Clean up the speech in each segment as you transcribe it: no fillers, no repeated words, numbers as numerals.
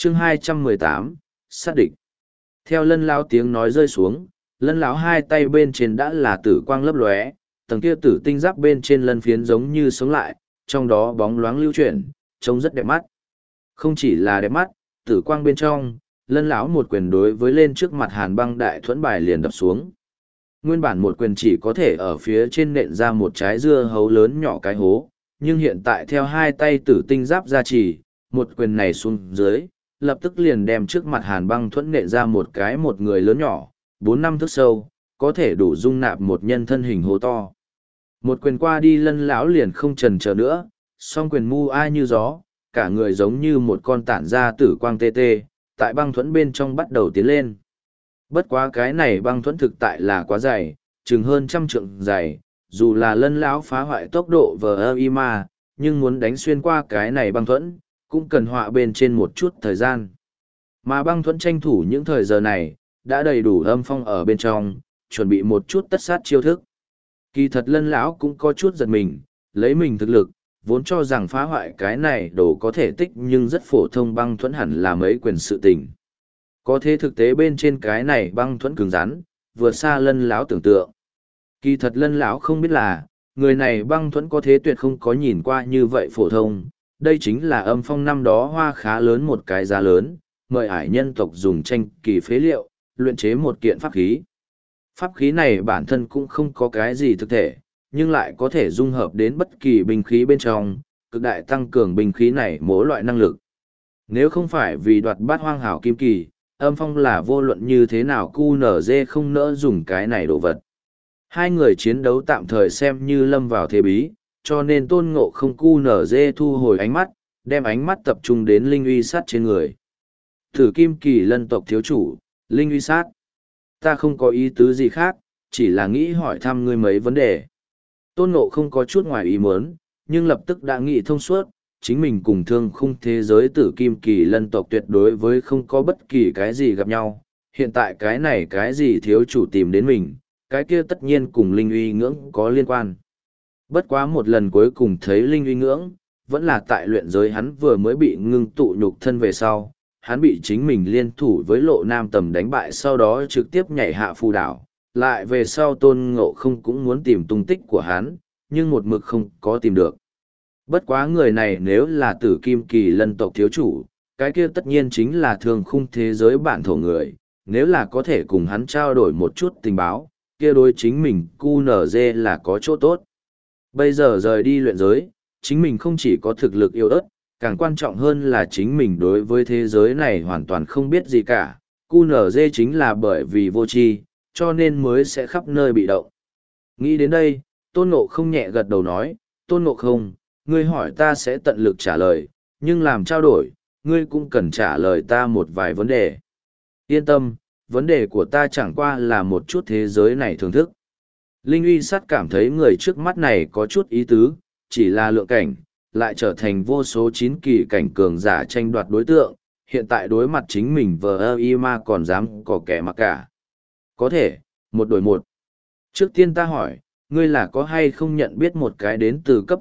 chương 218, xác định. Theo Lân lão tiếng nói rơi xuống, Lân lão hai tay bên trên đã là tử quang lấp lóe, tầng kia tử tinh giáp bên trên lân phiến giống như sống lại, trong đó bóng loáng lưu chuyển, trông rất đẹp mắt. Không chỉ là đẹp mắt, tử quang bên trong, Lân lão một quyền đối với lên trước mặt Hàn Băng đại thuẫn bài liền đập xuống. Nguyên bản một quyền chỉ có thể ở phía trên nện ra một trái dưa hấu lớn nhỏ cái hố, nhưng hiện tại theo hai tay tử tinh giáp ra chỉ, một quyền này xuống dưới, lập tức liền đem trước mặt Hàn Băng thuẫn nện ra một người lớn nhỏ, 4-5 thước sâu, có thể đủ dung nạp một nhân thân hình hố to. Một quyền qua đi Lân lão liền không chần chờ nữa, song quyền mu ai như gió, cả người giống như một con tản ra tử quang tê tê, tại băng thuẫn bên trong bắt đầu tiến lên. Bất quá cái này băng thuẫn thực tại là quá dày, chừng hơn 100 trượng dày, dù là Lân lão phá hoại tốc độ VIMA, nhưng muốn đánh xuyên qua cái này băng thuẫn, cũng cần họa bên trên một chút thời gian. Mà băng thuẫn tranh thủ những thời giờ này, đã đầy đủ âm phong ở bên trong, chuẩn bị một chút tất sát chiêu thức. Kỳ thật Lân lão cũng có chút giật mình, lấy mình thực lực, vốn cho rằng phá hoại cái này đồ có thể tích nhưng rất phổ thông băng thuẫn hẳn là mấy quyền sự tình. Có thế thực tế bên trên cái này băng thuẫn cứng rắn, vượt xa Lân lão tưởng tượng. Kỳ thật Lân lão không biết là, người này băng thuẫn có thế tuyệt không có nhìn qua như vậy phổ thông. Đây chính là âm phong năm đó hoa khá lớn một cái giá lớn, mời ải nhân tộc dùng tranh kỳ phế liệu, luyện chế một kiện pháp khí. Pháp khí này bản thân cũng không có cái gì thực thể, nhưng lại có thể dung hợp đến bất kỳ binh khí bên trong, cực đại tăng cường binh khí này mỗi loại năng lực. Nếu không phải vì đoạt bát hoang hảo kim kỳ, âm phong là vô luận như thế nào QNZ không nỡ dùng cái này đồ vật. Hai người chiến đấu tạm thời xem như lâm vào thế bí, cho nên Tôn Ngộ không QNZ thu hồi ánh mắt, đem ánh mắt tập trung đến linh uy sát trên người. Thử kim kỳ lân tộc thiếu chủ, linh uy sát. Ta không có ý tứ gì khác, chỉ là nghĩ hỏi thăm ngươi mấy vấn đề. Tôn Ngộ không có chút ngoài ý muốn, nhưng lập tức đã nghĩ thông suốt, chính mình cùng thương khung thế giới tử kim kỳ lân tộc tuyệt đối với không có bất kỳ cái gì gặp nhau. Hiện tại cái này cái gì thiếu chủ tìm đến mình, cái kia tất nhiên cùng linh uy ngưỡng có liên quan. Bất quá một lần cuối cùng thấy linh uy ngưỡng, vẫn là tại luyện giới hắn vừa mới bị ngưng tụ nhục thân về sau, hắn bị chính mình liên thủ với Lộ Nam Tầm đánh bại, sau đó trực tiếp nhảy hạ phù đảo. Lại về sau Tôn Ngộ không cũng muốn tìm tung tích của hắn, nhưng một mực không có tìm được. Bất quá người này nếu là tử kim kỳ lân tộc thiếu chủ, cái kia tất nhiên chính là thương khung thế giới bản thổ người, nếu là có thể cùng hắn trao đổi một chút tình báo, kia đối chính mình QNZ là có chỗ tốt. Bây giờ rời đi luyện giới, chính mình không chỉ có thực lực yếu ớt, càng quan trọng hơn là chính mình đối với thế giới này hoàn toàn không biết gì cả. QNZ chính là bởi vì vô tri, cho nên mới sẽ khắp nơi bị động. Nghĩ đến đây, Tôn Ngộ không nhẹ gật đầu nói, Tôn Ngộ không, ngươi hỏi ta sẽ tận lực trả lời, nhưng làm trao đổi, ngươi cũng cần trả lời ta một vài vấn đề. Yên tâm, vấn đề của ta chẳng qua là một chút thế giới này thưởng thức. Linh uy sắt cảm thấy người trước mắt này có chút ý tứ, chỉ là lượng cảnh, lại trở thành vô số 9 kỳ cảnh cường giả tranh đoạt đối tượng, hiện tại đối mặt chính mình VIMA còn dám có kẻ mặc cả. Có thể, một đổi một. Trước tiên ta hỏi, ngươi là có hay không nhận biết một cái đến từ cấp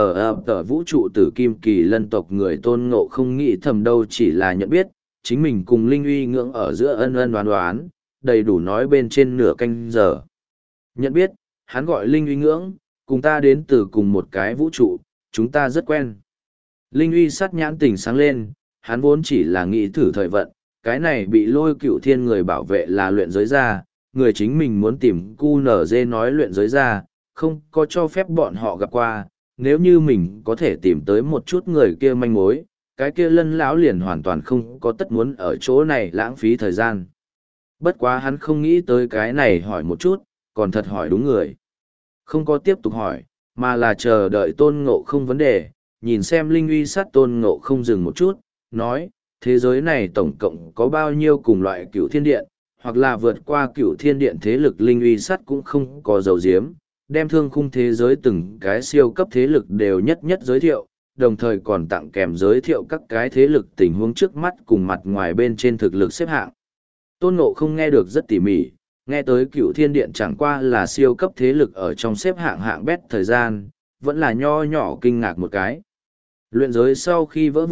tờ vũ trụ tử kim kỳ lân tộc người? Tôn Ngộ không nghĩ thầm đâu chỉ là nhận biết, chính mình cùng linh uy ngưỡng ở giữa ân ân đoán đoán, đầy đủ nói bên trên nửa canh giờ. Nhận biết, hắn gọi linh uy ngưỡng, cùng ta đến từ cùng một cái vũ trụ, chúng ta rất quen. Linh uy sát nhãn tỉnh sáng lên, hắn vốn chỉ là nghĩ thử thời vận, cái này bị Lôi Cựu Thiên người bảo vệ là luyện giới ra, người chính mình muốn tìm QNZ nói luyện giới ra, không có cho phép bọn họ gặp qua, nếu như mình có thể tìm tới một chút người kia manh mối, cái kia Lân lão liền hoàn toàn không có tất muốn ở chỗ này lãng phí thời gian. Bất quá hắn không nghĩ tới cái này hỏi một chút, còn thật hỏi đúng người. Không có tiếp tục hỏi, mà là chờ đợi Tôn Ngộ không vấn đề, nhìn xem linh uy sát. Tôn Ngộ không dừng một chút, nói, thế giới này tổng cộng có bao nhiêu cùng loại cựu thiên điện, hoặc là vượt qua cựu thiên điện thế lực? Linh uy sắt cũng không có dầu diếm, đem thương khung thế giới từng cái siêu cấp thế lực đều nhất nhất giới thiệu, đồng thời còn tặng kèm giới thiệu các cái thế lực tình huống trước mắt cùng mặt ngoài bên trên thực lực xếp hạng. Tôn Ngộ không nghe được rất tỉ mỉ, nghe tới cựu thiên điện chẳng qua là siêu cấp thế lực ở trong xếp hạng hạng bét thời gian, vẫn là nho nhỏ kinh ngạc một cái. Luyện giới sau khi vỡ vụn,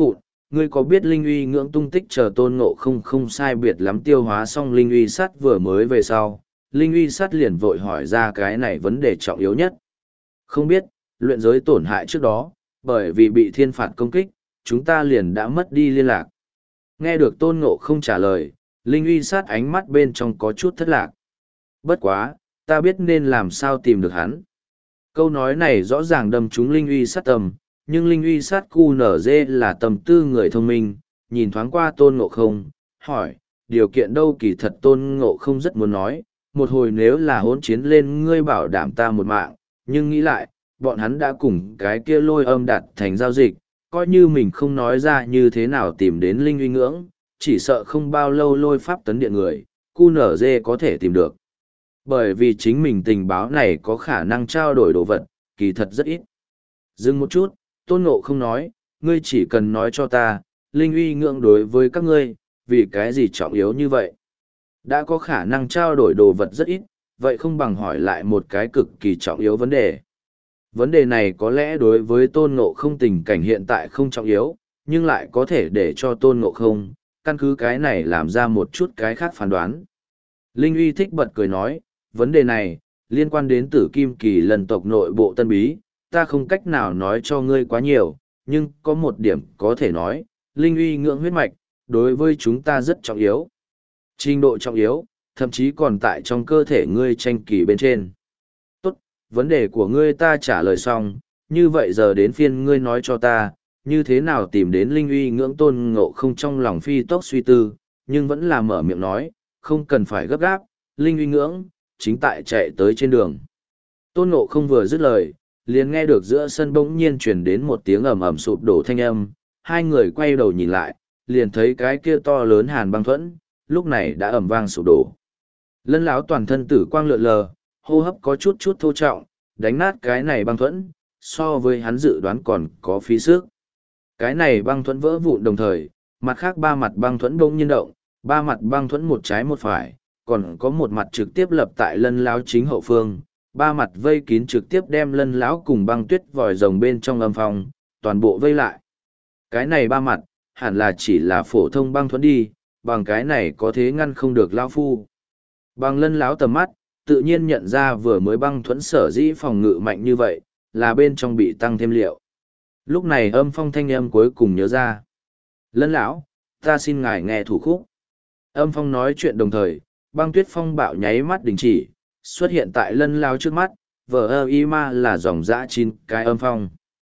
ngươi có biết linh uy ngưỡng tung tích chờ Tôn Ngộ không không sai biệt lắm tiêu hóa xong linh uy sắt vừa mới về sau, linh uy sắt liền vội hỏi ra cái này vấn đề trọng yếu nhất. Không biết, luyện giới tổn hại trước đó, bởi vì bị thiên phạt công kích, chúng ta liền đã mất đi liên lạc. Nghe được Tôn Ngộ không trả lời, linh uy sát ánh mắt bên trong có chút thất lạc. Bất quá, ta biết nên làm sao tìm được hắn. Câu nói này rõ ràng đâm trúng linh uy sát tầm, nhưng linh uy sát cu nở dê là tầm tư người thông minh, nhìn thoáng qua Tôn Ngộ không, hỏi, điều kiện đâu kỳ thật Tôn Ngộ không rất muốn nói, một hồi nếu là hỗn chiến lên ngươi bảo đảm ta một mạng, nhưng nghĩ lại, bọn hắn đã cùng cái kia lôi âm đạt thành giao dịch, coi như mình không nói ra như thế nào tìm đến linh uy ngưỡng, chỉ sợ không bao lâu lôi pháp tấn điện người, cu nở dê có thể tìm được. Bởi vì chính mình tình báo này có khả năng trao đổi đồ vật, kỳ thật rất ít. Dừng một chút, Tôn Ngộ không nói, ngươi chỉ cần nói cho ta, linh uy ngưỡng đối với các ngươi, vì cái gì trọng yếu như vậy. Đã có khả năng trao đổi đồ vật rất ít, vậy không bằng hỏi lại một cái cực kỳ trọng yếu vấn đề. Vấn đề này có lẽ đối với Tôn Ngộ không tình cảnh hiện tại không trọng yếu, nhưng lại có thể để cho Tôn Ngộ không, căn cứ cái này làm ra một chút cái khác phán đoán. Linh uy thích bật cười nói, vấn đề này, liên quan đến Tử Kim Kỳ Lân tộc nội bộ tân bí, ta không cách nào nói cho ngươi quá nhiều, nhưng có một điểm có thể nói, linh uy ngưỡng huyết mạch, đối với chúng ta rất trọng yếu. Trình độ trọng yếu, thậm chí còn tại trong cơ thể ngươi tranh kỳ bên trên. Tốt, vấn đề của ngươi ta trả lời xong, như vậy giờ đến phiên ngươi nói cho ta, như thế nào tìm đến linh uy ngưỡng. Tôn Ngộ không trong lòng phi tốc suy tư, nhưng vẫn là mở miệng nói, không cần phải gấp gáp, linh uy ngưỡng, chính tại chạy tới trên đường. Tôn Ngộ không vừa dứt lời, liền nghe được giữa sân bỗng nhiên truyền đến một tiếng ầm ầm sụp đổ thanh âm, hai người quay đầu nhìn lại, liền thấy cái kia to lớn Hàn Băng Thuẫn, lúc này đã ầm vang sụp đổ. Lân Lão toàn thân tử quang lượn lờ, hô hấp có chút thô trọng, đánh nát cái này băng thuẫn, so với hắn dự đoán còn có phí sức. Cái này băng thuẫn vỡ vụn đồng thời, mặt khác ba mặt băng thuẫn bỗng nhiên động, ba mặt băng thuẫn một trái một phải, còn có một mặt trực tiếp lập tại Lân Lão chính hậu phương, ba mặt vây kín trực tiếp đem Lân Lão cùng băng tuyết vòi rồng bên trong âm phòng, toàn bộ vây lại. Cái này ba mặt, hẳn là chỉ là phổ thông băng thuẫn đi, bằng cái này có thế ngăn không được lão phu. Bằng Lân Lão tầm mắt, tự nhiên nhận ra vừa mới băng thuẫn sở dĩ phòng ngự mạnh như vậy, là bên trong bị tăng thêm liệu. Lúc này âm phong thanh âm cuối cùng nhớ ra. Lân Lão, ta xin ngài nghe thủ khúc. Âm phong nói chuyện đồng thời, băng tuyết phong bạo nháy mắt đình chỉ, xuất hiện tại Lân Lão trước mắt, vờ ơ y ma là dòng dã 9 cái âm phong.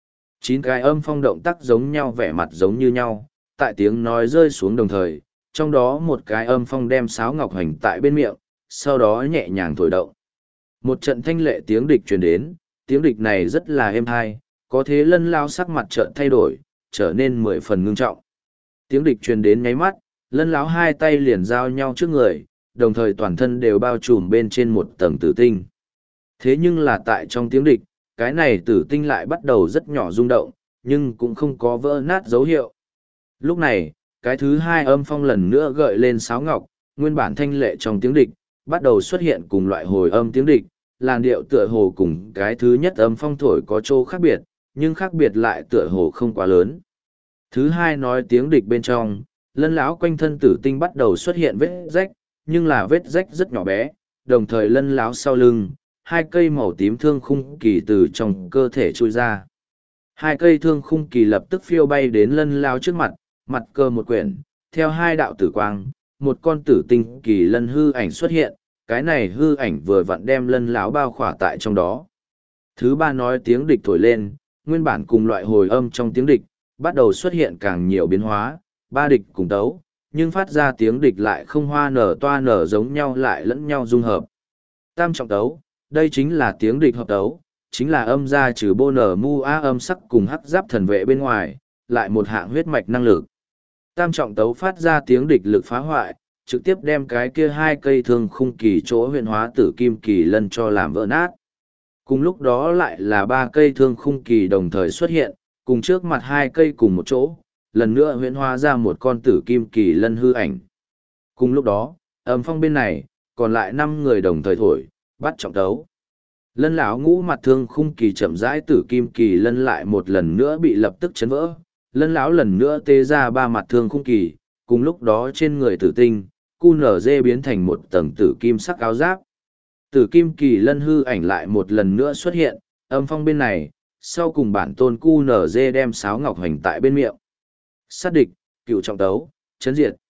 9 cái âm phong động tác giống nhau, vẻ mặt giống như nhau, tại tiếng nói rơi xuống đồng thời, trong đó một cái âm phong đem sáo ngọc hành tại bên miệng, sau đó nhẹ nhàng thổi động. Một trận thanh lệ tiếng địch truyền đến, tiếng địch này rất là êm tai, có thế Lân Lão sắc mặt chợt thay đổi, trở nên 10 phần ngưng trọng. Tiếng địch truyền đến nháy mắt, Lân Lão hai tay liền giao nhau trước người, đồng thời toàn thân đều bao trùm bên trên một tầng tử tinh. Thế nhưng là tại trong tiếng địch, cái này tử tinh lại bắt đầu rất nhỏ rung động, nhưng cũng không có vỡ nát dấu hiệu. Lúc này, cái thứ hai âm phong lần nữa gợi lên sáo ngọc, nguyên bản thanh lệ trong tiếng địch, bắt đầu xuất hiện cùng loại hồi âm tiếng địch, làn điệu tựa hồ cùng cái thứ nhất âm phong thổi có chỗ khác biệt, nhưng khác biệt lại tựa hồ không quá lớn. Thứ hai nói tiếng địch bên trong, Lân Lão quanh thân tử tinh bắt đầu xuất hiện vết rách, nhưng là vết rách rất nhỏ bé, đồng thời Lân Lão sau lưng, hai cây màu tím thương khung kỳ từ trong cơ thể trôi ra. Hai cây thương khung kỳ lập tức phiêu bay đến Lân Lão trước mặt, mặt cơ một quyển, theo hai đạo tử quang, một con tử tinh kỳ lân hư ảnh xuất hiện, cái này hư ảnh vừa vặn đem Lân Lão bao khỏa tại trong đó. Thứ ba nói tiếng địch thổi lên, nguyên bản cùng loại hồi âm trong tiếng địch, bắt đầu xuất hiện càng nhiều biến hóa, ba địch cùng tấu, nhưng phát ra tiếng địch lại không hoa nở toa nở giống nhau, lại lẫn nhau dung hợp. Tam trọng tấu, đây chính là tiếng địch hợp tấu, chính là âm ra trừ bô nở mu a âm sắc cùng hắc giáp thần vệ bên ngoài, lại một hạng huyết mạch năng lực. Tam trọng tấu phát ra tiếng địch lực phá hoại, trực tiếp đem cái kia hai cây thương khung kỳ chỗ huyện hóa tử kim kỳ lân cho làm vỡ nát. Cùng lúc đó lại là ba cây thương khung kỳ đồng thời xuất hiện, cùng trước mặt hai cây cùng một chỗ, lần nữa huyện hóa ra một con tử kim kỳ lân hư ảnh. Cùng lúc đó, âm phong bên này, còn lại 5 người đồng thời thổi, bắt trọng tấu. Lân Lão ngũ mặt thương khung kỳ chậm rãi tử kim kỳ lân lại một lần nữa bị lập tức chấn vỡ, Lân lão lần nữa tê ra ba mặt thương khung kỳ, cùng lúc đó trên người tử tinh, QNZ biến thành một tầng tử kim sắc áo giáp. Tử kim kỳ lân hư ảnh lại một lần nữa xuất hiện, âm phong bên này, sau cùng bản tôn QNZ đem sáo ngọc hành tại bên miệng. Sát địch, cựu trọng tấu, chấn diệt.